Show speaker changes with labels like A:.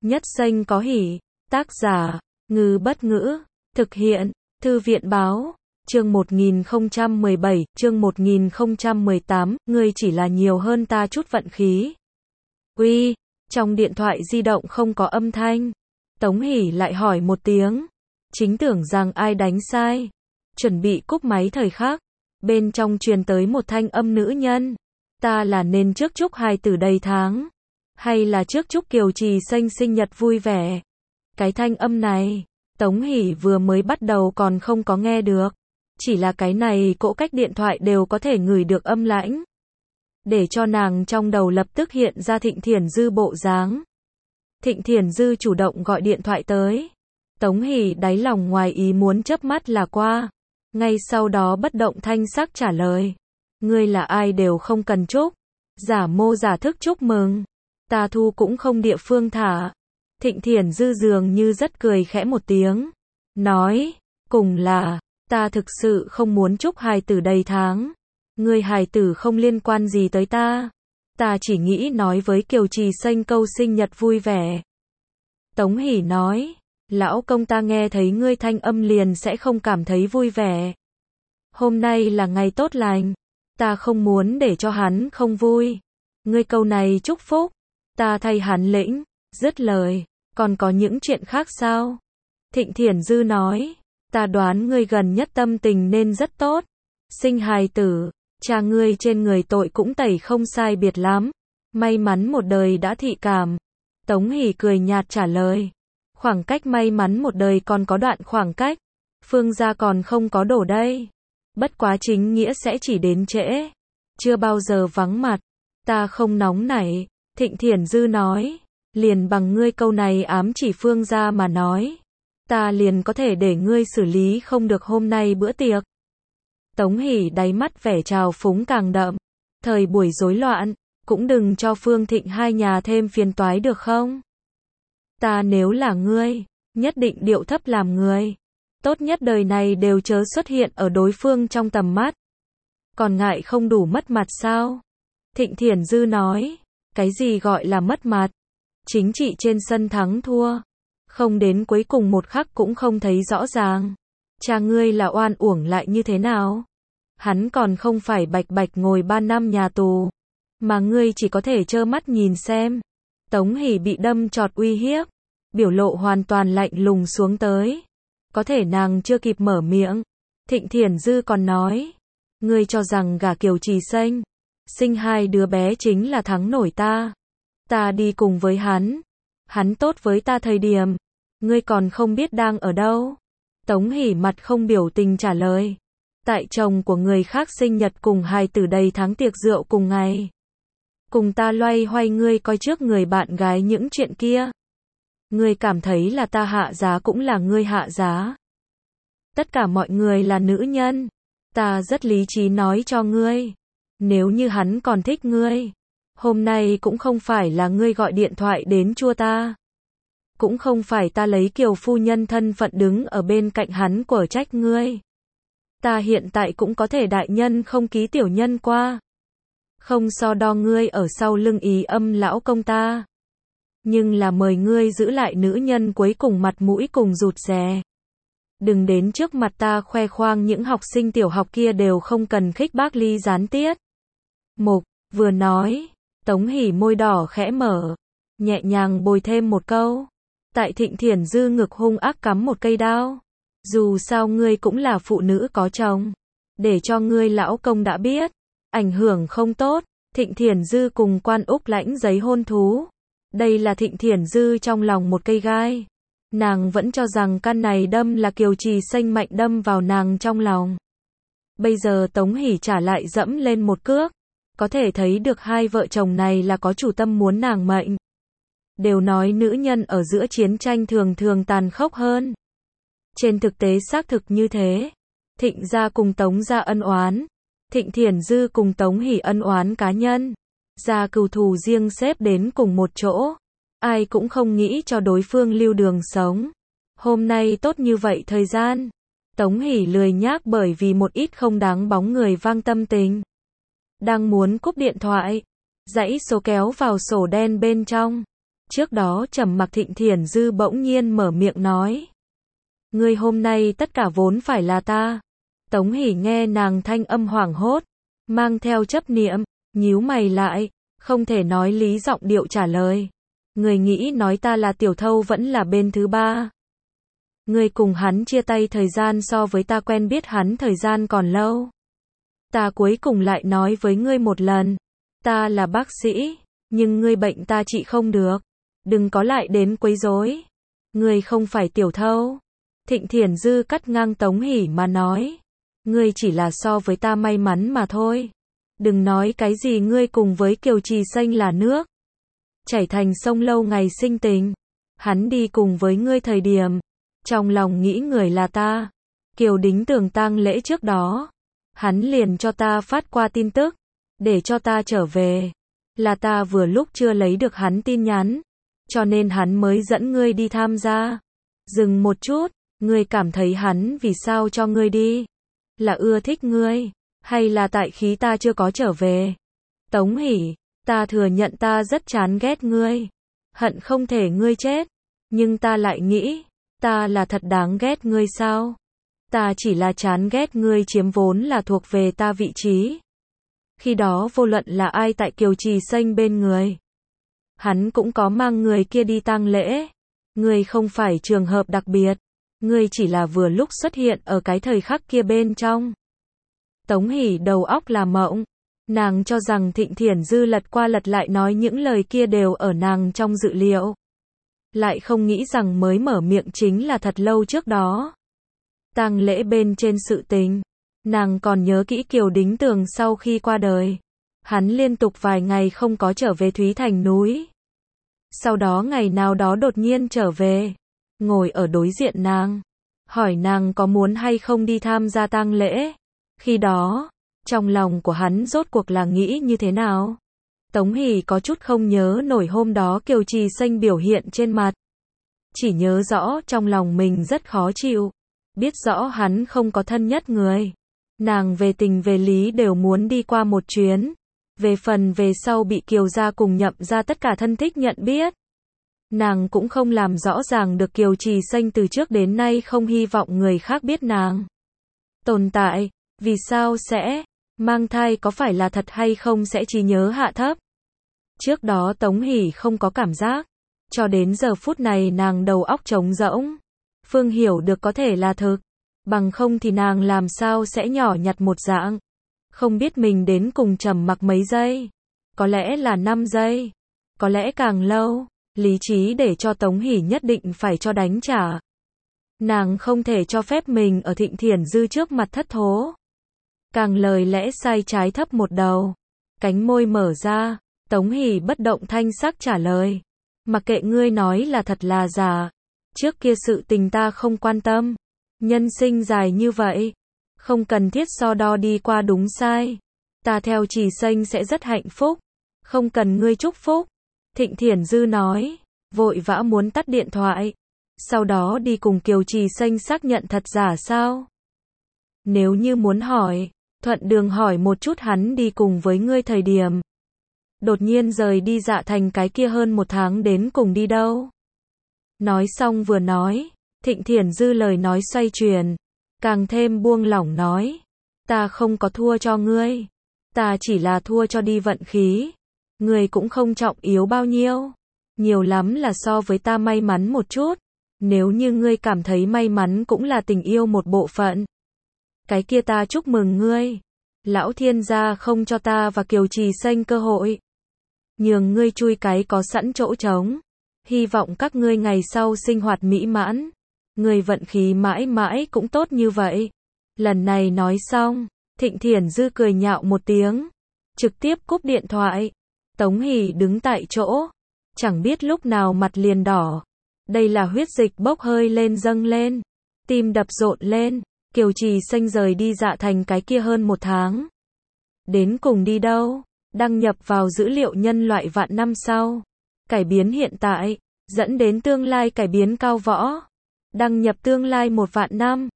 A: Nhất xanh có hỉ. Tác giả, Ngư Bất Ngữ. Thực hiện, Thư viện Báo. Chương 1017, chương 1018, ngươi chỉ là nhiều hơn ta chút vận khí. Uy, trong điện thoại di động không có âm thanh. Tống Hỷ lại hỏi một tiếng. Chính tưởng rằng ai đánh sai. Chuẩn bị cúp máy thời khắc. Bên trong truyền tới một thanh âm nữ nhân. Ta là nên trước chúc hài tử đầy tháng. Hay là trước chúc Kiều Trì Xanh sinh nhật vui vẻ. Cái thanh âm này, Tống Hỷ vừa mới bắt đầu còn không có nghe được. Chỉ là cái này cỗ cách điện thoại đều có thể ngửi được âm lãnh. Để cho nàng trong đầu lập tức hiện ra Thịnh Thiển Dư bộ dáng. Thịnh Thiển Dư chủ động gọi điện thoại tới. Tống Hỷ đáy lòng ngoài ý muốn chớp mắt là qua. Ngay sau đó bất động thanh sắc trả lời. Ngươi là ai đều không cần chúc. Giả mô giả thức chúc mừng. Ta thu cũng không địa phương thả. Thịnh Thiển Dư dường như rất cười khẽ một tiếng. Nói, cùng là, ta thực sự không muốn chúc hài tử đầy tháng. Ngươi hài tử không liên quan gì tới ta. Ta chỉ nghĩ nói với Kiều Trì Xanh câu sinh nhật vui vẻ. Tống Hỷ nói, lão công ta nghe thấy ngươi thanh âm liền sẽ không cảm thấy vui vẻ. Hôm nay là ngày tốt lành. Ta không muốn để cho hắn không vui. Ngươi câu này chúc phúc. Ta thay hắn lĩnh. Dứt lời. Còn có những chuyện khác sao? Thịnh Thiển Dư nói. Ta đoán ngươi gần nhất tâm tình nên rất tốt. Sinh hài tử. Cha ngươi trên người tội cũng tẩy không sai biệt lắm. May mắn một đời đã thị cảm. Tống Hỷ cười nhạt trả lời. Khoảng cách may mắn một đời còn có đoạn khoảng cách. Phương gia còn không có đổ đây. Bất quá chính nghĩa sẽ chỉ đến trễ. Chưa bao giờ vắng mặt. Ta không nóng nảy. Thịnh Thiển Dư nói. Liền bằng ngươi câu này ám chỉ Phương gia mà nói. Ta liền có thể để ngươi xử lý không được hôm nay bữa tiệc. Tống Hỷ đáy mắt vẻ trào phúng càng đậm. Thời buổi rối loạn. Cũng đừng cho Phương Thịnh hai nhà thêm phiền toái được không? Ta nếu là ngươi. Nhất định điệu thấp làm người. Tốt nhất đời này đều chớ xuất hiện ở đối phương trong tầm mắt. Còn ngại không đủ mất mặt sao? Thịnh Thiển Dư nói. Cái gì gọi là mất mặt? Chính trị trên sân thắng thua. Không đến cuối cùng một khắc cũng không thấy rõ ràng. Cha ngươi là oan uổng lại như thế nào? Hắn còn không phải bạch bạch ngồi 3 năm nhà tù. Mà ngươi chỉ có thể trơ mắt nhìn xem. Tống Hỷ bị đâm chọt uy hiếp. Biểu lộ hoàn toàn lạnh lùng xuống tới. Có thể nàng chưa kịp mở miệng. Thịnh Thiển Dư còn nói. Ngươi cho rằng gả Kiều Trì Xanh. Sinh 2 đứa bé chính là thắng nổi ta. Ta đi cùng với hắn. Hắn tốt với ta thời điểm. Ngươi còn không biết đang ở đâu. Tống Hỷ mặt không biểu tình trả lời. Tại chồng của người khác sinh nhật cùng hài tử đầy tháng tiệc rượu cùng ngày. Cùng ta loay hoay ngươi coi trước người bạn gái những chuyện kia. Ngươi cảm thấy là ta hạ giá cũng là ngươi hạ giá. Tất cả mọi người là nữ nhân. Ta rất lý trí nói cho ngươi. Nếu như hắn còn thích ngươi. Hôm nay cũng không phải là ngươi gọi điện thoại đến chua ta. Cũng không phải ta lấy Kiều phu nhân thân phận đứng ở bên cạnh hắn quở trách ngươi. Ta hiện tại cũng có thể đại nhân không ký tiểu nhân qua. Không so đo ngươi ở sau lưng ý âm lão công ta. Nhưng là mời ngươi giữ lại nữ nhân cuối cùng mặt mũi cùng rụt rè. Đừng đến trước mặt ta khoe khoang những học sinh tiểu học kia đều không cần khích bác ly gián tiết. Mục, vừa nói, Tống Hỷ môi đỏ khẽ mở, nhẹ nhàng bồi thêm một câu. Tại Thịnh Thiển Dư ngực hung ác cắm một cây đao. Dù sao ngươi cũng là phụ nữ có chồng. Để cho ngươi lão công đã biết. Ảnh hưởng không tốt. Thịnh Thiển Dư cùng Quan Úc lãnh giấy hôn thú. Đây là Thịnh Thiển Dư trong lòng một cây gai. Nàng vẫn cho rằng căn này đâm là Kiều Trì Xanh mạnh đâm vào nàng trong lòng. Bây giờ Tống Hỷ trả lại dẫm lên một cước. Có thể thấy được hai vợ chồng này là có chủ tâm muốn nàng mệnh. Đều nói nữ nhân ở giữa chiến tranh thường thường tàn khốc hơn. Trên thực tế xác thực như thế. Thịnh gia cùng Tống gia ân oán. Thịnh Thiển Dư cùng Tống Hỷ ân oán cá nhân. Gia cừu thù riêng xếp đến cùng một chỗ. Ai cũng không nghĩ cho đối phương lưu đường sống. Hôm nay tốt như vậy thời gian. Tống Hỷ lười nhác bởi vì một ít không đáng bóng người vang tâm tình. Đang muốn cúp điện thoại. Dãy số kéo vào sổ đen bên trong. Trước đó trầm mặc Thịnh Thiển Dư bỗng nhiên mở miệng nói. Ngươi hôm nay tất cả vốn phải là ta. Tống Hỷ nghe nàng thanh âm hoảng hốt, mang theo chấp niệm, nhíu mày lại, không thể nói lý giọng điệu trả lời. Người nghĩ nói ta là tiểu thâu vẫn là bên thứ ba. Người cùng hắn chia tay thời gian so với ta quen biết hắn thời gian còn lâu. Ta cuối cùng lại nói với ngươi một lần. Ta là bác sĩ, nhưng ngươi bệnh ta trị không được. Đừng có lại đến quấy rối. Ngươi không phải tiểu thâu. Thịnh Thiển Dư cắt ngang Tống Hỷ mà nói. Ngươi chỉ là so với ta may mắn mà thôi. Đừng nói cái gì ngươi cùng với Kiều Trì Xanh là nước chảy thành sông lâu ngày sinh tình. Hắn đi cùng với ngươi thời điểm, trong lòng nghĩ người là ta. Kiều Đính Tường tang lễ trước đó, hắn liền cho ta phát qua tin tức, để cho ta trở về. Là ta vừa lúc chưa lấy được hắn tin nhắn, cho nên hắn mới dẫn ngươi đi tham gia. Dừng một chút, ngươi cảm thấy hắn vì sao cho ngươi đi? Là ưa thích ngươi, hay là tại khí ta chưa có trở về? Tống Hỷ, ta thừa nhận ta rất chán ghét ngươi, hận không thể ngươi chết, nhưng ta lại nghĩ, ta là thật đáng ghét ngươi sao? Ta chỉ là chán ghét ngươi chiếm vốn là thuộc về ta vị trí. Khi đó vô luận là ai tại Kiều Trì Xanh bên người, hắn cũng có mang người kia đi tang lễ. Ngươi không phải trường hợp đặc biệt, ngươi chỉ là vừa lúc xuất hiện ở cái thời khắc kia bên trong. Tống Hỷ đầu óc là mộng. Nàng cho rằng Thịnh Thiển Dư lật qua lật lại nói những lời kia đều ở nàng trong dự liệu. Lại không nghĩ rằng mới mở miệng chính là thật lâu trước đó. Tang lễ bên trên sự tình. Nàng còn nhớ kỹ Kiều Đính Tường sau khi qua đời. Hắn liên tục vài ngày không có trở về Thúy Thành núi. Sau đó ngày nào đó đột nhiên trở về. Ngồi ở đối diện nàng. Hỏi nàng có muốn hay không đi tham gia tang lễ. Khi đó, trong lòng của hắn rốt cuộc là nghĩ như thế nào? Tống Hỷ có chút không nhớ nổi hôm đó Kiều Trì Xanh biểu hiện trên mặt. Chỉ nhớ rõ trong lòng mình rất khó chịu. Biết rõ hắn không có thân nhất người. Nàng về tình về lý đều muốn đi qua một chuyến. Về phần về sau bị Kiều gia cùng Nhậm gia tất cả thân thích nhận biết. Nàng cũng không làm rõ ràng được Kiều Trì Xanh từ trước đến nay không hy vọng người khác biết nàng tồn tại. Vì sao sẽ mang thai, có phải là thật hay không sẽ trí nhớ hạ thấp. Trước đó Tống Hỷ không có cảm giác. Cho đến giờ phút này nàng đầu óc trống rỗng. Phương hiểu được có thể là thực. Bằng không thì nàng làm sao sẽ nhỏ nhặt một dạng. Không biết mình đến cùng trầm mặc mấy giây. Có lẽ là 5 giây. Có lẽ càng lâu. Lý trí để cho Tống Hỷ nhất định phải cho đánh trả. Nàng không thể cho phép mình ở Thịnh Thiển Dư trước mặt thất thố. Càng lời lẽ sai trái thấp một đầu. Cánh môi mở ra. Tống Hỷ bất động thanh sắc trả lời. Mặc kệ ngươi nói là thật là giả. Trước kia sự tình ta không quan tâm. Nhân sinh dài như vậy. Không cần thiết so đo đi qua đúng sai. Ta theo Trì Xanh sẽ rất hạnh phúc. Không cần ngươi chúc phúc. Thịnh Thiển Dư nói. Vội vã muốn tắt điện thoại. Sau đó đi cùng Kiều Trì Xanh xác nhận thật giả sao? Nếu như muốn hỏi, thuận đường hỏi một chút hắn đi cùng với ngươi thời điểm. Đột nhiên rời đi Dạ Thành cái kia hơn 1 tháng đến cùng đi đâu? Nói xong vừa nói, Thịnh Thiển Dư lời nói xoay chuyển, càng thêm buông lỏng nói. Ta không có thua cho ngươi. Ta chỉ là thua cho đi vận khí. Ngươi cũng không trọng yếu bao nhiêu. Nhiều lắm là so với ta may mắn một chút. Nếu như ngươi cảm thấy may mắn cũng là tình yêu một bộ phận. Cái kia ta chúc mừng ngươi. Lão thiên gia không cho ta và Kiều Trì Xanh cơ hội. Nhường ngươi chui cái có sẵn chỗ trống. Hy vọng các ngươi ngày sau sinh hoạt mỹ mãn. Ngươi vận khí mãi mãi cũng tốt như vậy. Lần này nói xong, Thịnh Thiển Dư cười nhạo một tiếng. Trực tiếp cúp điện thoại. Tống Hỷ đứng tại chỗ. Chẳng biết lúc nào mặt liền đỏ. Đây là huyết dịch bốc hơi lên dâng lên. Tim đập rộn lên. Kiều Trì Xanh rời đi Dạ Thành cái kia hơn 1 tháng. Đến cùng đi đâu? Đăng nhập vào dữ liệu nhân loại vạn năm sau. Cải biến hiện tại. Dẫn đến tương lai cải biến cao võ. Đăng nhập tương lai 1 vạn năm.